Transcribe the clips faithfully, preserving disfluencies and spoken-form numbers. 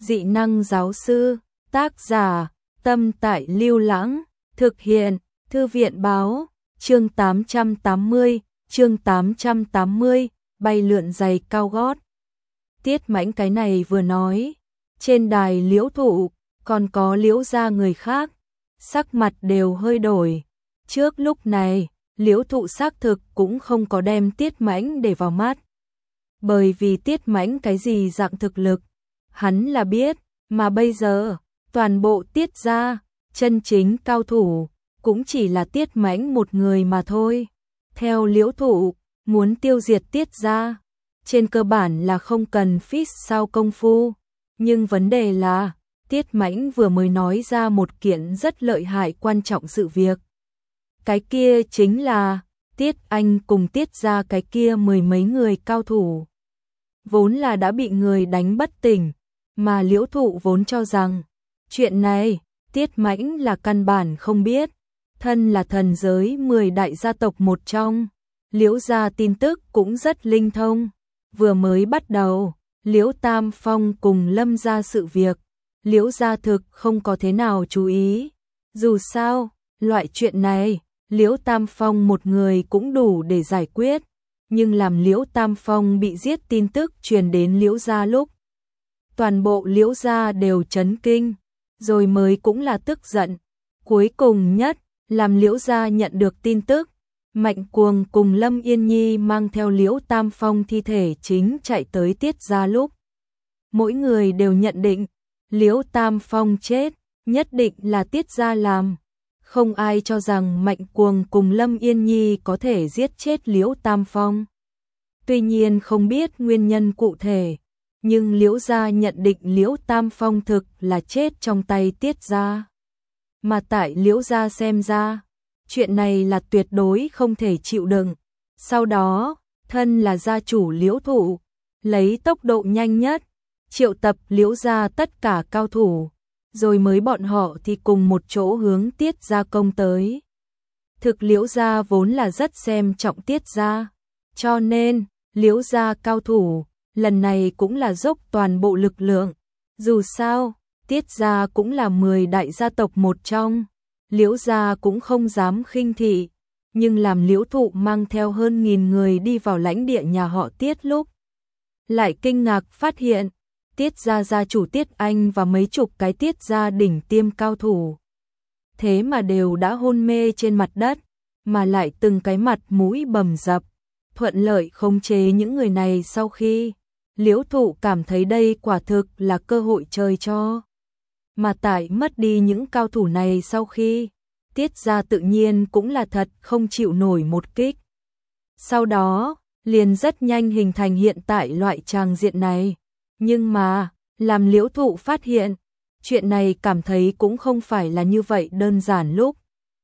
dị năng giáo sư, tác giả, Tâm Tại Lưu Lãng, thực hiện, Thư viện báo, chương tám trăm tám mươi, chương tám trăm tám mươi, bay lượn giày cao gót. Tiết Mãnh cái này vừa nói, trên đài Liễu Thụ, còn có Liễu gia người khác, sắc mặt đều hơi đổi. Trước lúc này, Liễu Thụ xác thực cũng không có đem Tiết Mãnh để vào mắt. Bởi vì Tiết Mãnh cái gì dạng thực lực, hắn là biết, mà bây giờ, toàn bộ Tiết gia, chân chính cao thủ, cũng chỉ là Tiết Mãnh một người mà thôi. Theo Liễu Thụ, muốn tiêu diệt Tiết gia, trên cơ bản là không cần phí sao công phu, nhưng vấn đề là, Tiết Mãnh vừa mới nói ra một kiện rất lợi hại quan trọng sự việc. Cái kia chính là, Tiết Anh cùng Tiết gia cái kia mười mấy người cao thủ. Vốn là đã bị người đánh bất tỉnh, mà Liễu Thụ vốn cho rằng, chuyện này, Tiết Mãnh là căn bản không biết. Thân là thần giới mười đại gia tộc một trong, Liễu gia tin tức cũng rất linh thông. Vừa mới bắt đầu, Liễu Tam Phong cùng Lâm gia sự việc, Liễu gia thực không có thế nào chú ý. Dù sao, loại chuyện này, Liễu Tam Phong một người cũng đủ để giải quyết, nhưng làm Liễu Tam Phong bị giết tin tức truyền đến Liễu gia lúc, toàn bộ Liễu gia đều chấn kinh, rồi mới cũng là tức giận. Cuối cùng nhất, làm Liễu gia nhận được tin tức, Mạnh Cuồng cùng Lâm Yên Nhi mang theo Liễu Tam Phong thi thể chính chạy tới Tiết gia lúc, mỗi người đều nhận định, Liễu Tam Phong chết, nhất định là Tiết gia làm. Không ai cho rằng Mạnh Cuồng cùng Lâm Yên Nhi có thể giết chết Liễu Tam Phong. Tuy nhiên không biết nguyên nhân cụ thể, nhưng Liễu gia nhận định Liễu Tam Phong thực là chết trong tay Tiết gia. Mà tại Liễu gia xem ra, chuyện này là tuyệt đối không thể chịu đựng. Sau đó, thân là gia chủ Liễu Thụ, lấy tốc độ nhanh nhất, triệu tập Liễu gia tất cả cao thủ, rồi mới bọn họ thì cùng một chỗ hướng Tiết gia công tới. Thực Liễu gia vốn là rất xem trọng Tiết gia, cho nên, Liễu gia cao thủ, lần này cũng là dốc toàn bộ lực lượng. Dù sao, Tiết gia cũng là mười đại gia tộc một trong, Liễu gia cũng không dám khinh thị, nhưng làm Liễu Thụ mang theo hơn nghìn người đi vào lãnh địa nhà họ Tiết lúc, lại kinh ngạc phát hiện, Tiết gia gia chủ Tiết Anh và mấy chục cái Tiết gia đỉnh tiêm cao thủ, thế mà đều đã hôn mê trên mặt đất, mà lại từng cái mặt mũi bầm dập, thuận lợi khống chế những người này. Sau khi Liễu Thụ cảm thấy đây quả thực là cơ hội trời cho. Mà tại mất đi những cao thủ này sau khi, Tiết gia tự nhiên cũng là thật không chịu nổi một kích. Sau đó, liền rất nhanh hình thành hiện tại loại tràng diện này. Nhưng mà, làm Liễu Thụ phát hiện, chuyện này cảm thấy cũng không phải là như vậy đơn giản lúc.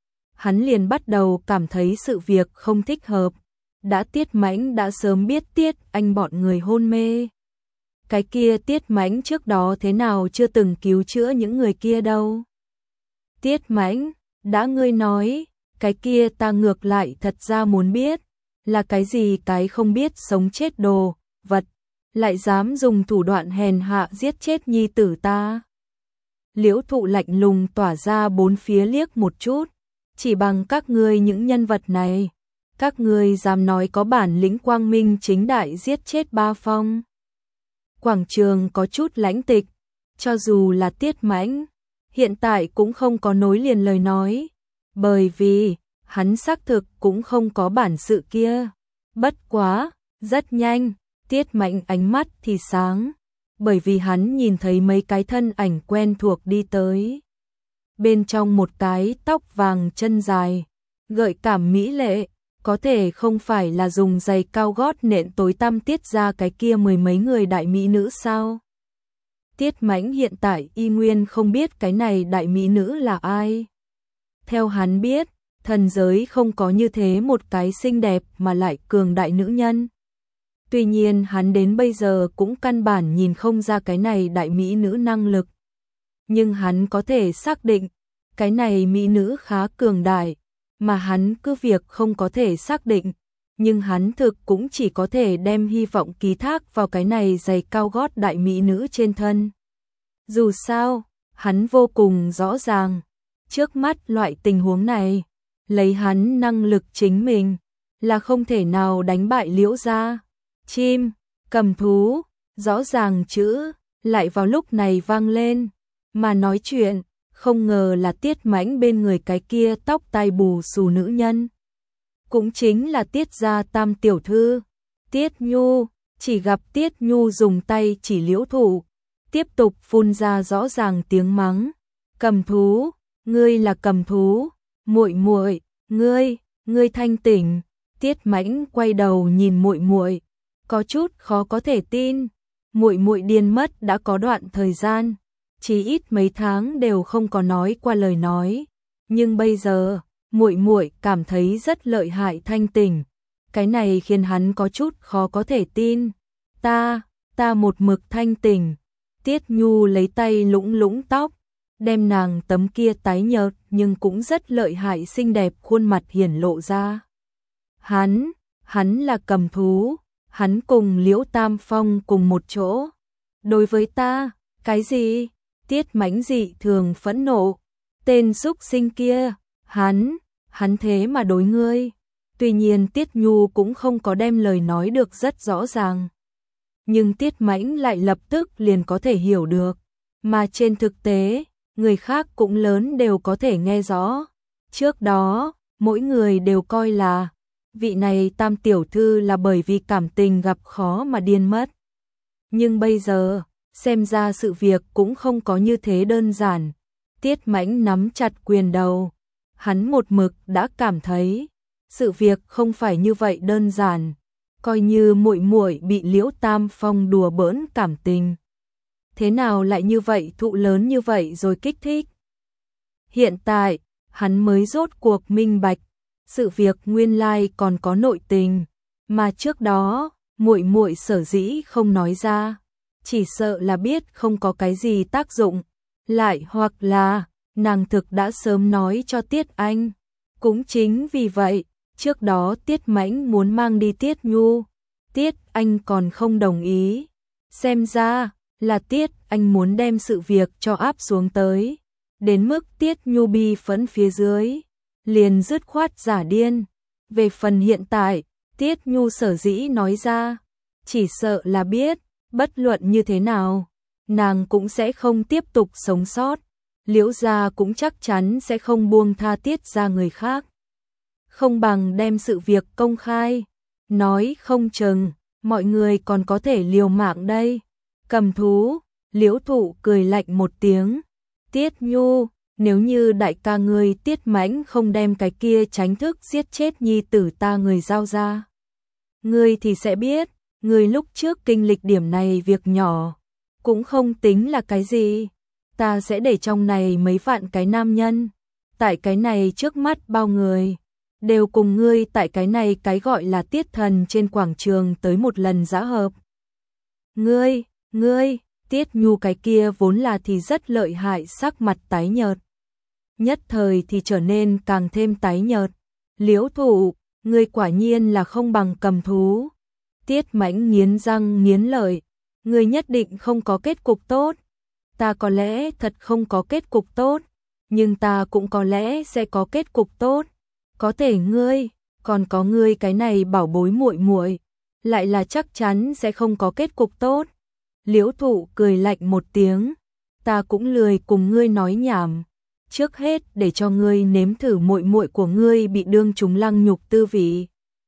Hắn liền bắt đầu cảm thấy sự việc không thích hợp. Đã Tiết Mãnh đã sớm biết Tiết Anh bọn người hôn mê. Cái kia Tiết Mãnh trước đó thế nào chưa từng cứu chữa những người kia đâu. Tiết Mãnh, đã ngươi nói, cái kia ta ngược lại thật ra muốn biết, là cái gì cái không biết sống chết đồ, vật, lại dám dùng thủ đoạn hèn hạ giết chết nhi tử ta. Liễu Thụ lạnh lùng tỏa ra bốn phía liếc một chút, chỉ bằng các ngươi những nhân vật này, các ngươi dám nói có bản lĩnh quang minh chính đại giết chết Ba Phong. Quảng trường có chút lãnh tịch, cho dù là Tiết Mãnh, hiện tại cũng không có nối liền lời nói, bởi vì hắn xác thực cũng không có bản sự kia. Bất quá, rất nhanh, Tiết Mãnh ánh mắt thì sáng, bởi vì hắn nhìn thấy mấy cái thân ảnh quen thuộc đi tới. Bên trong một cái tóc vàng chân dài, gợi cảm mỹ lệ, có thể không phải là dùng giày cao gót nện tối tăm Tiết ra cái kia mười mấy người đại mỹ nữ sao? Tiết Mãnh hiện tại y nguyên không biết cái này đại mỹ nữ là ai. Theo hắn biết, thần giới không có như thế một cái xinh đẹp mà lại cường đại nữ nhân. Tuy nhiên hắn đến bây giờ cũng căn bản nhìn không ra cái này đại mỹ nữ năng lực. Nhưng hắn có thể xác định, cái này mỹ nữ khá cường đại, mà hắn cứ việc không có thể xác định, nhưng hắn thực cũng chỉ có thể đem hy vọng ký thác vào cái này giày cao gót đại mỹ nữ trên thân. Dù sao, hắn vô cùng rõ ràng, trước mắt loại tình huống này, lấy hắn năng lực chính mình, là không thể nào đánh bại Liễu gia. Chim, cầm thú, rõ ràng chữ, lại vào lúc này vang lên, mà nói chuyện, không ngờ là Tiết Mãnh bên người cái kia tóc tai bù xù nữ nhân. Cũng chính là Tiết gia tam tiểu thư, Tiết Nhu, chỉ gặp Tiết Nhu dùng tay chỉ Liễu Thụ, tiếp tục phun ra rõ ràng tiếng mắng. Cầm thú, ngươi là cầm thú, muội muội, ngươi, ngươi thanh tỉnh. Tiết Mãnh quay đầu nhìn muội muội, có chút khó có thể tin, muội muội điên mất đã có đoạn thời gian, chỉ ít mấy tháng đều không có nói qua lời nói, nhưng bây giờ, muội muội cảm thấy rất lợi hại thanh tỉnh. Cái này khiến hắn có chút khó có thể tin. Ta, ta một mực thanh tỉnh. Tiết Nhu lấy tay lũng lũng tóc, đem nàng tấm kia tái nhợt nhưng cũng rất lợi hại xinh đẹp khuôn mặt hiển lộ ra. Hắn, hắn là cầm thú, hắn cùng Liễu Tam Phong cùng một chỗ. Đối với ta, cái gì? Tiết Mãnh dị thường phẫn nộ. Tên súc sinh kia, hắn, hắn thế mà đối ngươi. Tuy nhiên Tiết Nhu cũng không có đem lời nói được rất rõ ràng. Nhưng Tiết Mãnh lại lập tức liền có thể hiểu được. Mà trên thực tế, người khác cũng lớn đều có thể nghe rõ. Trước đó, mỗi người đều coi là vị này tam tiểu thư là bởi vì cảm tình gặp khó mà điên mất. Nhưng bây giờ, xem ra sự việc cũng không có như thế đơn giản. Tiết Mãnh nắm chặt quyền đầu. Hắn một mực đã cảm thấy sự việc không phải như vậy đơn giản, coi như muội muội bị Liễu Tam Phong đùa bỡn cảm tình. Thế nào lại như vậy thụ lớn như vậy rồi kích thích? Hiện tại, hắn mới rốt cuộc minh bạch, sự việc nguyên lai còn có nội tình, mà trước đó, muội muội sở dĩ không nói ra, chỉ sợ là biết không có cái gì tác dụng, lại hoặc là nàng thực đã sớm nói cho Tiết Anh. Cũng chính vì vậy, trước đó Tiết Mãnh muốn mang đi Tiết Nhu, Tiết Anh còn không đồng ý. Xem ra là Tiết Anh muốn đem sự việc cho áp xuống tới, đến mức Tiết Nhu bi phẫn phía dưới, liền dứt khoát giả điên. Về phần hiện tại, Tiết Nhu sở dĩ nói ra, chỉ sợ là biết, bất luận như thế nào, nàng cũng sẽ không tiếp tục sống sót. Liễu gia cũng chắc chắn sẽ không buông tha Tiết gia người khác. Không bằng đem sự việc công khai, nói không chừng, mọi người còn có thể liều mạng đây. Cầm thú, Liễu Thụ cười lạnh một tiếng. Tiết Nhu, nếu như đại ca ngươi Tiết Mãnh không đem cái kia tránh thức giết chết nhi tử ta người giao ra, ngươi thì sẽ biết, ngươi lúc trước kinh lịch điểm này việc nhỏ, cũng không tính là cái gì. Ta sẽ để trong này mấy vạn cái nam nhân, tại cái này trước mắt bao người, đều cùng ngươi tại cái này cái gọi là Tiết Thần trên quảng trường tới một lần giã hợp. Ngươi, ngươi, Tiết Nhu cái kia vốn là thì rất lợi hại sắc mặt tái nhợt. Nhất thời thì trở nên càng thêm tái nhợt. Liễu Thụ, ngươi quả nhiên là không bằng cầm thú. Tiết Mãnh nghiến răng nghiến lợi, ngươi nhất định không có kết cục tốt. Ta có lẽ thật không có kết cục tốt, nhưng ta cũng có lẽ sẽ có kết cục tốt. Có thể ngươi, còn có ngươi cái này bảo bối muội muội, lại là chắc chắn sẽ không có kết cục tốt. Liễu Thụ cười lạnh một tiếng, ta cũng lười cùng ngươi nói nhảm, trước hết để cho ngươi nếm thử muội muội của ngươi bị đương chúng lăng nhục tư vị.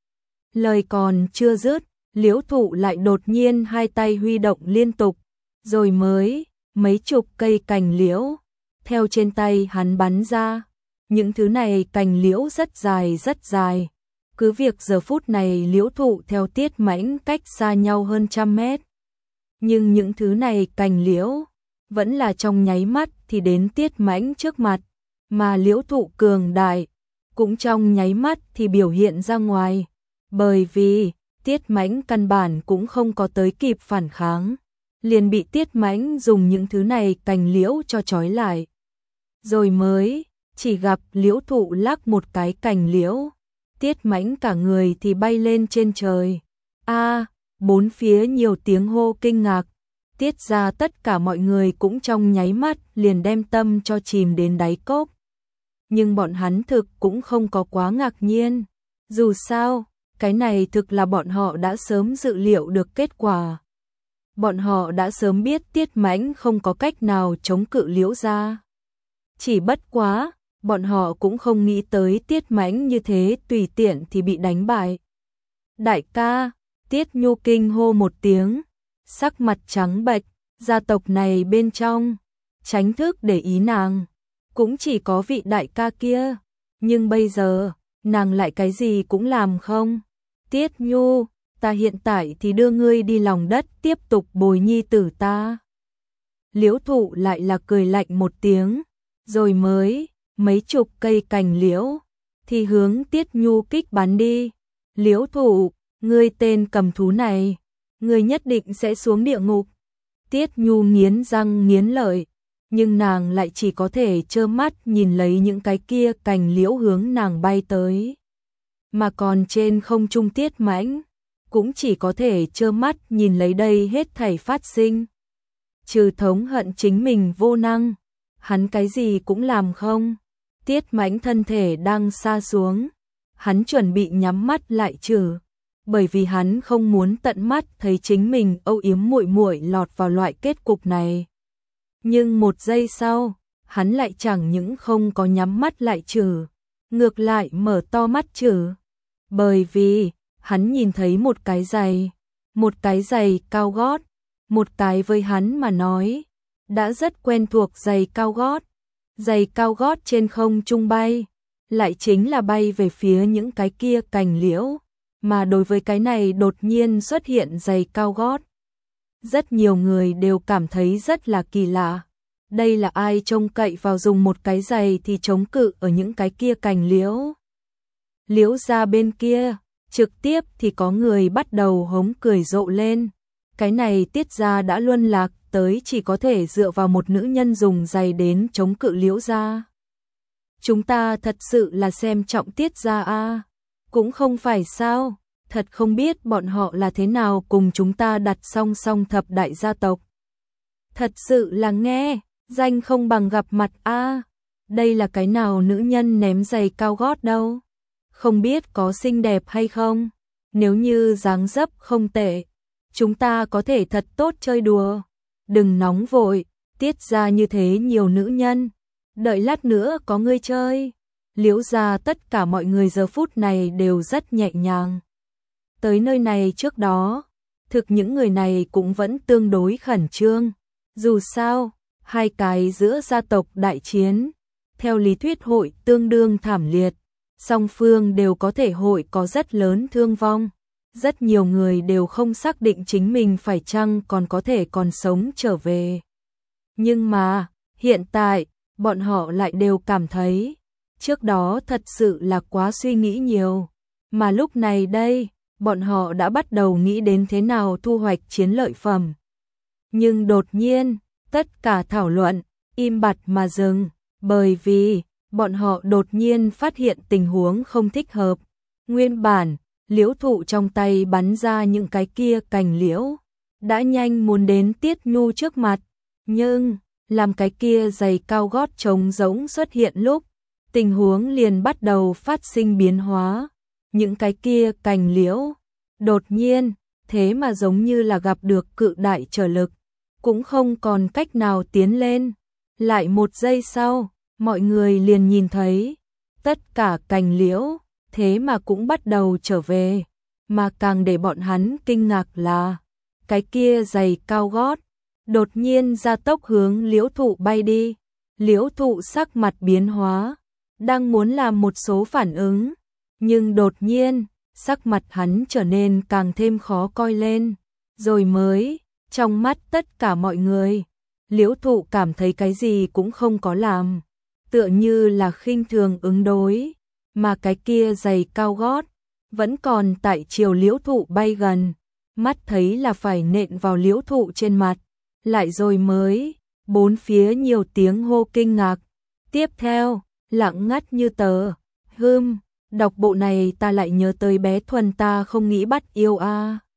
Lời còn chưa dứt, Liễu Thụ lại đột nhiên hai tay huy động liên tục, rồi mới mấy chục cây cành liễu theo trên tay hắn bắn ra. Những thứ này cành liễu rất dài rất dài, cứ việc giờ phút này Liễu Thụ theo Tiết Mãnh cách xa nhau hơn trăm mét, nhưng những thứ này cành liễu vẫn là trong nháy mắt thì đến Tiết Mãnh trước mặt, mà Liễu Thụ cường đại cũng trong nháy mắt thì biểu hiện ra ngoài, bởi vì Tiết Mãnh căn bản cũng không có tới kịp phản kháng, liền bị Tiết Mãnh dùng những thứ này cành liễu cho trói lại. Rồi mới chỉ gặp Liễu Thụ lắc một cái cành liễu, Tiết Mãnh cả người thì bay lên trên trời. A, bốn phía nhiều tiếng hô kinh ngạc. Tiết ra tất cả mọi người cũng trong nháy mắt liền đem tâm cho chìm đến đáy cốc. Nhưng bọn hắn thực cũng không có quá ngạc nhiên. Dù sao, cái này thực là bọn họ đã sớm dự liệu được kết quả. Bọn họ đã sớm biết Tiết Mãnh không có cách nào chống cự Liễu gia. Chỉ bất quá, bọn họ cũng không nghĩ tới Tiết Mãnh như thế tùy tiện thì bị đánh bại. Đại ca, Tiết Nhu kinh hô một tiếng, sắc mặt trắng bệch, gia tộc này bên trong, tránh thức để ý nàng, cũng chỉ có vị đại ca kia, nhưng bây giờ, nàng lại cái gì cũng làm không. Tiết Nhu, ta hiện tại thì đưa ngươi đi lòng đất tiếp tục bồi nhi tử ta. Liễu Thụ lại là cười lạnh một tiếng, rồi mới mấy chục cây cành liễu thì hướng Tiết Nhu kích bắn đi. Liễu Thụ, ngươi tên cầm thú này, ngươi nhất định sẽ xuống địa ngục. Tiết Nhu nghiến răng nghiến lợi, nhưng nàng lại chỉ có thể trơ mắt nhìn lấy những cái kia cành liễu hướng nàng bay tới. Mà còn trên không trung Tiết Mãnh cũng chỉ có thể trơ mắt nhìn lấy đây hết thảy phát sinh. Trừ thống hận chính mình vô năng, hắn cái gì cũng làm không. Tiết Mãnh thân thể đang sa xuống, hắn chuẩn bị nhắm mắt lại trừ, bởi vì hắn không muốn tận mắt thấy chính mình âu yếm muội muội lọt vào loại kết cục này. Nhưng một giây sau, hắn lại chẳng những không có nhắm mắt lại trừ, ngược lại mở to mắt trừ, bởi vì hắn nhìn thấy một cái giày, một cái giày cao gót, một cái với hắn mà nói đã rất quen thuộc giày cao gót. Giày cao gót trên không trung bay, lại chính là bay về phía những cái kia cành liễu, mà đối với cái này đột nhiên xuất hiện giày cao gót, rất nhiều người đều cảm thấy rất là kỳ lạ. Đây là ai trông cậy vào dùng một cái giày thì chống cự ở những cái kia cành liễu. Liễu ra bên kia, trực tiếp thì có người bắt đầu hống cười rộ lên. Cái này Tiết gia đã luân lạc tới chỉ có thể dựa vào một nữ nhân dùng giày đến chống cự Liễu gia. Chúng ta thật sự là xem trọng Tiết gia a, cũng không phải sao, thật không biết bọn họ là thế nào cùng chúng ta đặt song song thập đại gia tộc. Thật sự là nghe, danh không bằng gặp mặt a. Đây là cái nào nữ nhân ném giày cao gót đâu? Không biết có xinh đẹp hay không? Nếu như dáng dấp không tệ, chúng ta có thể thật tốt chơi đùa. Đừng nóng vội, Tiết ra như thế nhiều nữ nhân, đợi lát nữa có ngươi chơi. Liễu ra tất cả mọi người giờ phút này đều rất nhẹ nhàng. Tới nơi này trước đó, thực những người này cũng vẫn tương đối khẩn trương. Dù sao, hai cái giữa gia tộc đại chiến, theo lý thuyết hội tương đương thảm liệt, song phương đều có thể hội có rất lớn thương vong. Rất nhiều người đều không xác định chính mình phải chăng còn có thể còn sống trở về. Nhưng mà, hiện tại, bọn họ lại đều cảm thấy, trước đó thật sự là quá suy nghĩ nhiều. Mà lúc này đây, bọn họ đã bắt đầu nghĩ đến thế nào thu hoạch chiến lợi phẩm. Nhưng đột nhiên, tất cả thảo luận, im bặt mà dừng, bởi vì, bọn họ đột nhiên phát hiện tình huống không thích hợp. Nguyên bản, Liễu Thụ trong tay bắn ra những cái kia cành liễu, đã nhanh muốn đến Tiết Nhu trước mặt, nhưng làm cái kia giày cao gót trống rỗng xuất hiện lúc, tình huống liền bắt đầu phát sinh biến hóa. Những cái kia cành liễu, đột nhiên, thế mà giống như là gặp được cự đại trở lực, cũng không còn cách nào tiến lên. Lại một giây sau, mọi người liền nhìn thấy, tất cả cành liễu thế mà cũng bắt đầu trở về, mà càng để bọn hắn kinh ngạc là cái kia giày cao gót đột nhiên ra tốc hướng Liễu Thụ bay đi. Liễu Thụ sắc mặt biến hóa, đang muốn làm một số phản ứng, nhưng đột nhiên, sắc mặt hắn trở nên càng thêm khó coi lên, rồi mới, trong mắt tất cả mọi người, Liễu Thụ cảm thấy cái gì cũng không có làm, tựa như là khinh thường ứng đối. Mà cái kia giày cao gót vẫn còn tại chiều Liễu Thụ bay gần, mắt thấy là phải nện vào Liễu Thụ trên mặt, lại rồi mới, bốn phía nhiều tiếng hô kinh ngạc. Tiếp theo, lặng ngắt như tờ. Hừm, đọc bộ này ta lại nhớ tới bé Thuần ta không nghĩ bắt yêu a.